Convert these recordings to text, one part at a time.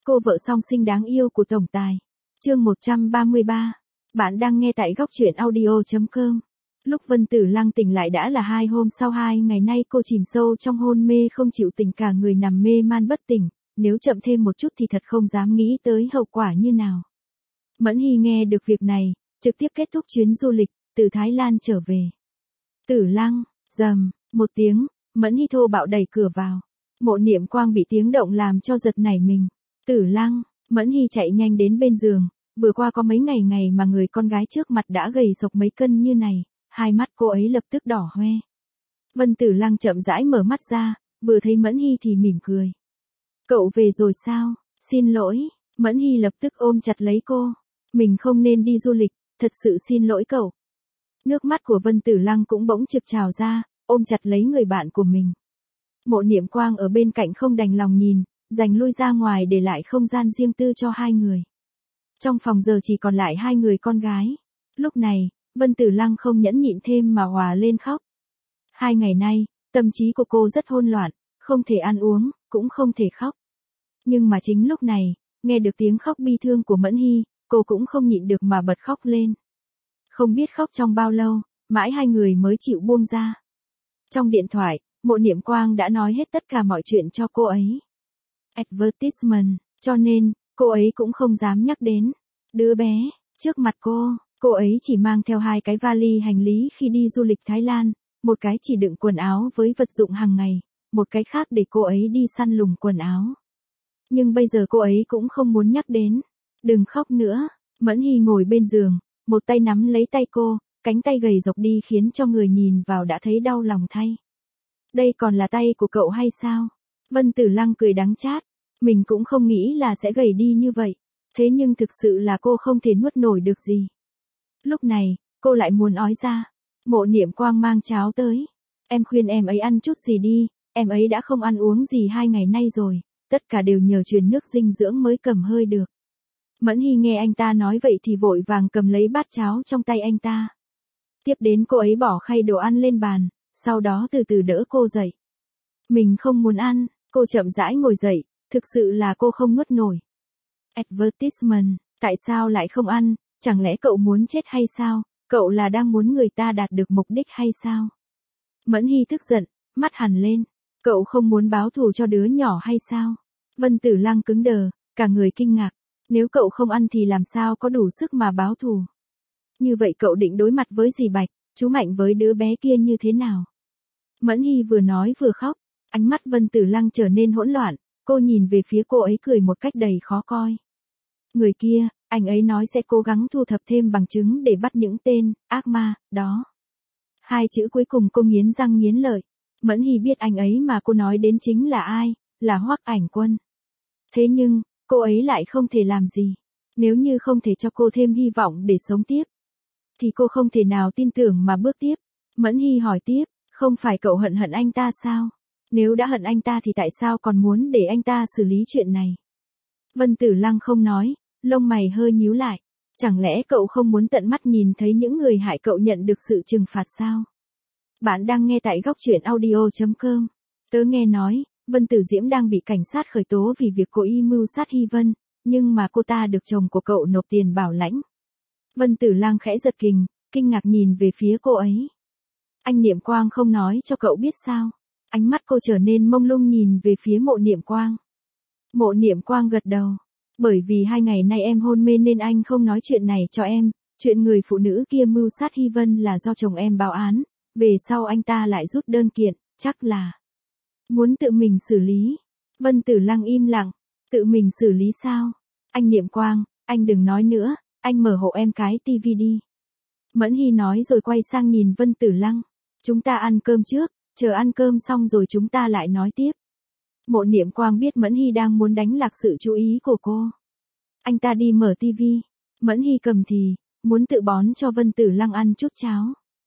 cô vợ song sinh đáng yêu của tổng tài. Chương 133. Bạn đang nghe tại góc truyện audio.com. Lúc Vân Tử Lăng tỉnh lại đã là 2 hôm sau. 2 ngày nay cô chìm sâu trong hôn mê không chịu tỉnh, cả người nằm mê man bất tỉnh, nếu chậm thêm một chút thì thật không dám nghĩ tới hậu quả như nào. Mẫn Hy nghe được việc này, trực tiếp kết thúc chuyến du lịch, từ Thái Lan trở về. Tử Lăng, rầm, một tiếng, Mẫn Hy thô bạo đẩy cửa vào. Mộ Niệm Quang bị tiếng động làm cho giật nảy mình. Tử Lăng, Mẫn Hy chạy nhanh đến bên giường, vừa qua có mấy ngày mà người con gái trước mặt đã gầy sộc mấy cân như này, hai mắt cô ấy lập tức đỏ hoe. Vân Tử Lăng chậm rãi mở mắt ra, vừa thấy Mẫn Hy thì mỉm cười. Cậu về rồi sao? Xin lỗi, Mẫn Hy lập tức ôm chặt lấy cô. Mình không nên đi du lịch, thật sự xin lỗi cậu. Nước mắt của Vân Tử Lăng cũng bỗng trực trào ra, ôm chặt lấy người bạn của mình. Mộ Niệm Quang ở bên cạnh không đành lòng nhìn, giành lui ra ngoài để lại không gian riêng tư cho hai người. Trong phòng giờ chỉ còn lại hai người con gái. Lúc này, Vân Tử Lăng không nhẫn nhịn thêm mà òa lên khóc. 2 ngày nay, tâm trí của cô rất hỗn loạn, không thể ăn uống, cũng không thể khóc. Nhưng mà chính lúc này, nghe được tiếng khóc bi thương của Mẫn Hy, cô cũng không nhịn được mà bật khóc lên. Không biết khóc trong bao lâu, mãi hai người mới chịu buông ra. Trong điện thoại, Mộ Niệm Quang đã nói hết tất cả mọi chuyện cho cô ấy. Advertisement, cho nên, cô ấy cũng không dám nhắc đến. Đứa bé, trước mặt cô ấy chỉ mang theo 2 cái vali hành lý khi đi du lịch Thái Lan, một cái chỉ đựng quần áo với vật dụng hàng ngày, một cái khác để cô ấy đi săn lùng quần áo. Nhưng bây giờ cô ấy cũng không muốn nhắc đến. Đừng khóc nữa, Mẫn Hy ngồi bên giường, một tay nắm lấy tay cô, cánh tay gầy rộc đi khiến cho người nhìn vào đã thấy đau lòng thay. Đây còn là tay của cậu hay sao? Vân Tử Lăng cười đắng chát, mình cũng không nghĩ là sẽ gầy đi như vậy, thế nhưng thực sự là cô không thể nuốt nổi được gì. Lúc này, cô lại muốn ói ra. Mộ Niệm Quang mang cháo tới. Em khuyên em ấy ăn chút gì đi, em ấy đã không ăn uống gì 2 ngày nay rồi, tất cả đều nhờ truyền nước dinh dưỡng mới cầm hơi được. Mẫn Hy nghe anh ta nói vậy thì vội vàng cầm lấy bát cháo trong tay anh ta. Tiếp đến cô ấy bỏ khay đồ ăn lên bàn, sau đó từ từ đỡ cô dậy. Mình không muốn ăn, cô chậm rãi ngồi dậy, thực sự là cô không nuốt nổi. Advertisement, tại sao lại không ăn, chẳng lẽ cậu muốn chết hay sao, cậu là đang muốn người ta đạt được mục đích hay sao? Mẫn Hy tức giận, mắt hằn lên, cậu không muốn báo thù cho đứa nhỏ hay sao? Vân Tử Lăng cứng đờ, cả người kinh ngạc, nếu cậu không ăn thì làm sao có đủ sức mà báo thù? Như vậy cậu định đối mặt với dì Bạch, chú Mạnh với đứa bé kia như thế nào? Mẫn Hy vừa nói vừa khóc, ánh mắt Vân Tử Lăng trở nên hỗn loạn, cô nhìn về phía cô ấy cười một cách đầy khó coi. Người kia, anh ấy nói sẽ cố gắng thu thập thêm bằng chứng để bắt những tên ác ma đó. 2 chữ cuối cùng cô nghiến răng nghiến lợi. Mẫn Hy biết anh ấy mà cô nói đến chính là ai, là Hoắc Ảnh Quân. Thế nhưng, cô ấy lại không thể làm gì. Nếu như không thể cho cô thêm hy vọng để sống tiếp, thì cô không thể nào tin tưởng mà bước tiếp. Mẫn Hy hỏi tiếp, không phải cậu hận anh ta sao? Nếu đã hận anh ta thì tại sao còn muốn để anh ta xử lý chuyện này? Vân Tử Lăng không nói, lông mày hơi nhíu lại. Chẳng lẽ cậu không muốn tận mắt nhìn thấy những người hại cậu nhận được sự trừng phạt sao? Bạn đang nghe tại góc truyện audio.com. Tớ nghe nói, Vân Tử Diễm đang bị cảnh sát khởi tố vì việc cố ý mưu sát Hy Vân, nhưng mà cô ta được chồng của cậu nộp tiền bảo lãnh. Vân Tử Lăng khẽ giật mình, kinh ngạc nhìn về phía cô ấy. Anh Niệm Quang không nói cho cậu biết sao? Ánh mắt cô trở nên mông lung nhìn về phía Mộ Niệm Quang. Mộ Niệm Quang gật đầu. Bởi vì 2 ngày nay em hôn mê nên anh không nói chuyện này cho em, chuyện người phụ nữ kia mưu sát Hy Vân là do chồng em báo án, về sau anh ta lại rút đơn kiện, chắc là muốn tự mình xử lý. Vân Tử Lăng im lặng, tự mình xử lý sao? Anh Niệm Quang, anh đừng nói nữa, anh mở hộ em cái tivi đi. Mẫn Hy nói rồi quay sang nhìn Vân Tử Lăng. Chúng ta ăn cơm trước, chờ ăn cơm xong rồi chúng ta lại nói tiếp. Mộ Niệm Quang biết Mẫn Hy đang muốn đánh lạc sự chú ý của cô. Anh ta đi mở tivi. Mẫn Hy cầm thì, muốn tự bón cho Vân Tử Lăng ăn chút cháo.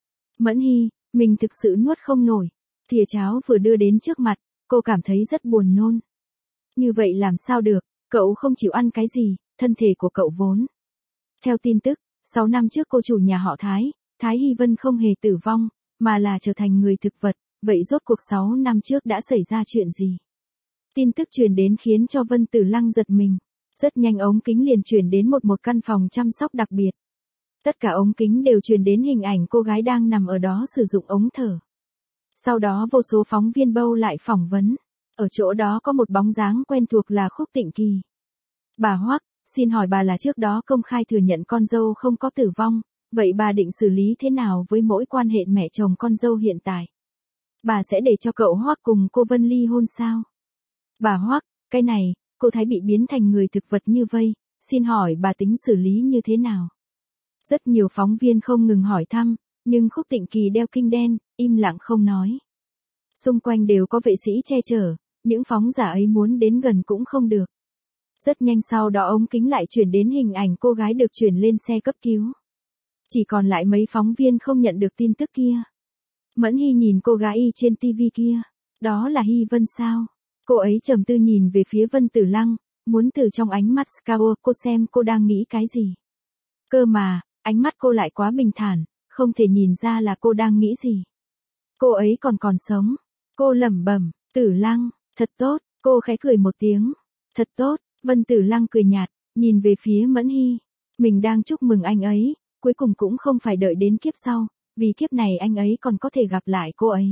Mẫn Hy, mình thực sự nuốt không nổi. Thìa cháo vừa đưa đến trước mặt, cô cảm thấy rất buồn nôn. Như vậy làm sao được, cậu không chịu ăn cái gì, thân thể của cậu vốn. Theo tin tức, 6 năm trước cô chủ nhà họ Thái Hy Vân không hề tử vong, mà là trở thành người thực vật, vậy rốt cuộc 6 năm trước đã xảy ra chuyện gì? Tin tức truyền đến khiến cho Vân Tử Lăng giật mình. Rất nhanh ống kính liền chuyển đến một căn phòng chăm sóc đặc biệt. Tất cả ống kính đều truyền đến hình ảnh cô gái đang nằm ở đó sử dụng ống thở. Sau đó vô số phóng viên bâu lại phỏng vấn. Ở chỗ đó có một bóng dáng quen thuộc là Khúc Tịnh Kỳ. Bà Hoắc, xin hỏi bà là trước đó công khai thừa nhận con dâu không có tử vong, vậy bà định xử lý thế nào với mỗi quan hệ mẹ chồng con dâu hiện tại? Bà sẽ để cho cậu Hoắc cùng cô Vân ly hôn sao? Bà Hoắc, cái này, cô Thái bị biến thành người thực vật như vây, xin hỏi bà tính xử lý như thế nào? Rất nhiều phóng viên không ngừng hỏi thăm, nhưng Khúc Tịnh Kỳ đeo kinh đen, im lặng không nói. Xung quanh đều có vệ sĩ che chở, những phóng giả ấy muốn đến gần cũng không được. Rất nhanh sau đó ống kính lại chuyển đến hình ảnh cô gái được chuyển lên xe cấp cứu. Chỉ còn lại mấy phóng viên không nhận được tin tức kia. Mẫn Hy nhìn cô gái y trên tivi kia, đó là Hy Vân sao? Cô ấy trầm tư nhìn về phía Vân Tử Lăng, muốn từ trong ánh mắt Scarlett cô xem cô đang nghĩ cái gì. Cơ mà, ánh mắt cô lại quá bình thản, không thể nhìn ra là cô đang nghĩ gì. Cô ấy còn sống. Cô lẩm bẩm, Tử Lăng, thật tốt, cô khẽ cười một tiếng. Thật tốt, Vân Tử Lăng cười nhạt, nhìn về phía Mẫn Hy. Mình đang chúc mừng anh ấy, cuối cùng cũng không phải đợi đến kiếp sau, vì kiếp này anh ấy còn có thể gặp lại cô ấy.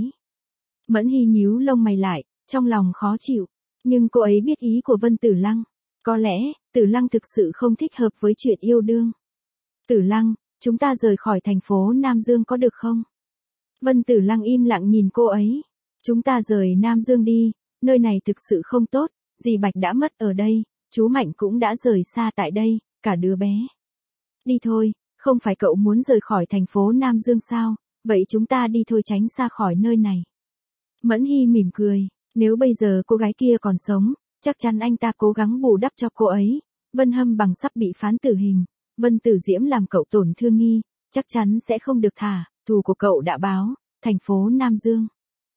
Mẫn Hy nhíu lông mày lại, trong lòng khó chịu, nhưng cô ấy biết ý của Vân Tử Lăng. Có lẽ, Tử Lăng thực sự không thích hợp với chuyện yêu đương. Tử Lăng, chúng ta rời khỏi thành phố Nam Dương có được không? Vân Tử Lăng im lặng nhìn cô ấy. Chúng ta rời Nam Dương đi, nơi này thực sự không tốt, dì Bạch đã mất ở đây, chú Mạnh cũng đã rời xa tại đây, cả đứa bé. Đi thôi, không phải cậu muốn rời khỏi thành phố Nam Dương sao, vậy chúng ta đi thôi tránh xa khỏi nơi này. Mẫn Hy mỉm cười, nếu bây giờ cô gái kia còn sống, chắc chắn anh ta cố gắng bù đắp cho cô ấy. Vân Hâm Bằng sắp bị phán tử hình, Vân Tử Diễm làm cậu tổn thương nghi, chắc chắn sẽ không được thả, thù của cậu đã báo, thành phố Nam Dương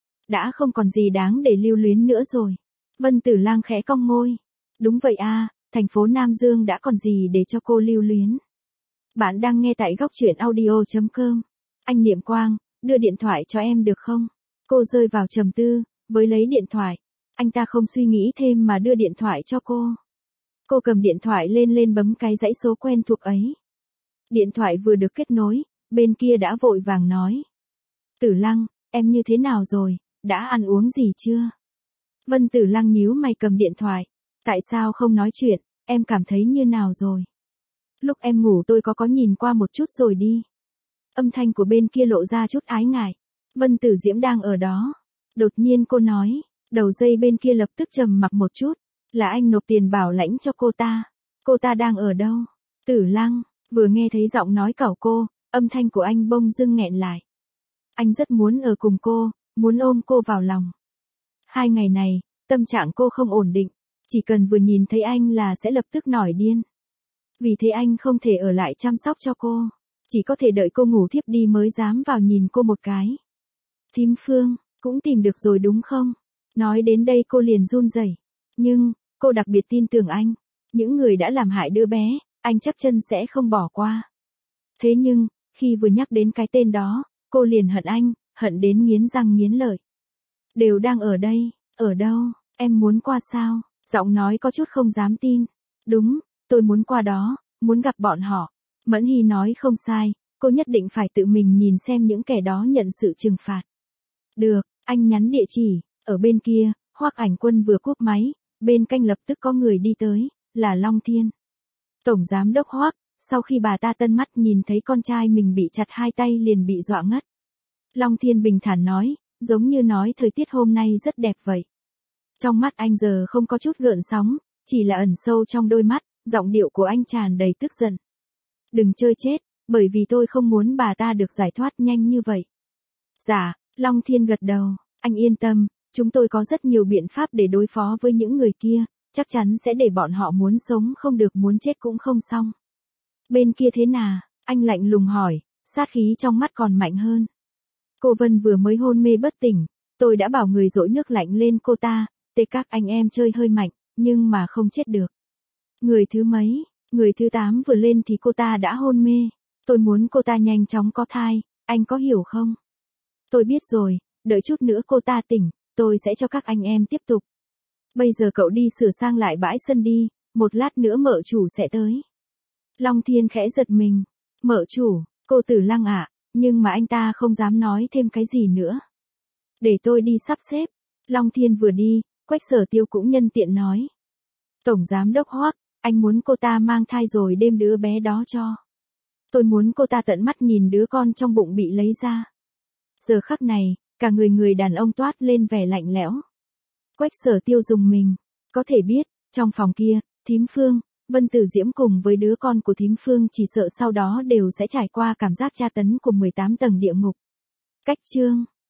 đã không còn gì đáng để lưu luyến nữa rồi. Vân Tử Lang khẽ cong môi. Đúng vậy a, thành phố Nam Dương đã còn gì để cho cô lưu luyến. Bạn đang nghe tại góc truyện audio.com. Anh Niệm Quang, đưa điện thoại cho em được không? Cô rơi vào trầm tư, với lấy điện thoại. Anh ta không suy nghĩ thêm mà đưa điện thoại cho cô. Cô cầm điện thoại lên bấm cái dãy số quen thuộc ấy. Điện thoại vừa được kết nối, bên kia đã vội vàng nói. Tử Lăng, em như thế nào rồi, đã ăn uống gì chưa? Vân Tử Lăng nhíu mày cầm điện thoại. Tại sao không nói chuyện, em cảm thấy như nào rồi? Lúc em ngủ tôi có nhìn qua một chút rồi đi. Âm thanh của bên kia lộ ra chút ái ngại. Vân Tử Diễm đang ở đó. Đột nhiên cô nói, đầu dây bên kia lập tức trầm mặc một chút. Là anh nộp tiền bảo lãnh cho cô ta. Cô ta đang ở đâu? Tử Lăng, vừa nghe thấy giọng nói cẩu cô, âm thanh của anh bông dưng nghẹn lại. Anh rất muốn ở cùng cô, muốn ôm cô vào lòng. 2 ngày này, tâm trạng cô không ổn định, chỉ cần vừa nhìn thấy anh là sẽ lập tức nổi điên. Vì thế anh không thể ở lại chăm sóc cho cô, chỉ có thể đợi cô ngủ thiếp đi mới dám vào nhìn cô một cái. Thím Phương, cũng tìm được rồi đúng không? Nói đến đây cô liền run rẩy. Nhưng, cô đặc biệt tin tưởng anh. Những người đã làm hại đứa bé, anh chắc chân sẽ không bỏ qua. Thế nhưng, khi vừa nhắc đến cái tên đó, cô liền hận anh, hận đến nghiến răng nghiến lợi. Đều đang ở đây, ở đâu, em muốn qua sao? Giọng nói có chút không dám tin. Đúng, tôi muốn qua đó, muốn gặp bọn họ. Mẫn Hy nói không sai, cô nhất định phải tự mình nhìn xem những kẻ đó nhận sự trừng phạt. Được, anh nhắn địa chỉ, ở bên kia, Hoắc Ảnh Quân vừa cúp máy, bên cạnh lập tức có người đi tới, là Long Thiên. Tổng giám đốc Hoắc, sau khi bà ta tân mắt nhìn thấy con trai mình bị chặt 2 tay liền bị dọa ngất. Long Thiên bình thản nói, giống như nói thời tiết hôm nay rất đẹp vậy. Trong mắt anh giờ không có chút gợn sóng, chỉ là ẩn sâu trong đôi mắt, giọng điệu của anh tràn đầy tức giận. Đừng chơi chết, bởi vì tôi không muốn bà ta được giải thoát nhanh như vậy. Dạ, Long Thiên gật đầu, anh yên tâm, chúng tôi có rất nhiều biện pháp để đối phó với những người kia, chắc chắn sẽ để bọn họ muốn sống không được muốn chết cũng không xong. Bên kia thế nào? Anh lạnh lùng hỏi, sát khí trong mắt còn mạnh hơn. Cô Vân vừa mới hôn mê bất tỉnh, tôi đã bảo người dội nước lạnh lên cô ta, các anh em chơi hơi mạnh, nhưng mà không chết được. Người thứ mấy, người thứ 8 vừa lên thì cô ta đã hôn mê, tôi muốn cô ta nhanh chóng có thai, anh có hiểu không? Tôi biết rồi, đợi chút nữa cô ta tỉnh, tôi sẽ cho các anh em tiếp tục. Bây giờ cậu đi sửa sang lại bãi sân đi, một lát nữa mợ chủ sẽ tới. Long Thiên khẽ giật mình. Mợ chủ, cô Tử Lăng ạ, nhưng mà anh ta không dám nói thêm cái gì nữa. Để tôi đi sắp xếp. Long Thiên vừa đi, Quách Sở Tiêu cũng nhân tiện nói. Tổng giám đốc Hoắc, anh muốn cô ta mang thai rồi đêm đứa bé đó cho. Tôi muốn cô ta tận mắt nhìn đứa con trong bụng bị lấy ra. Giờ khắc này, cả người đàn ông toát lên vẻ lạnh lẽo. Quách Sở Tiêu dùng mình, có thể biết, trong phòng kia, thím Phương, Vân Tử Diễm cùng với đứa con của thím Phương chỉ sợ sau đó đều sẽ trải qua cảm giác tra tấn của 18 tầng địa ngục. Cách chương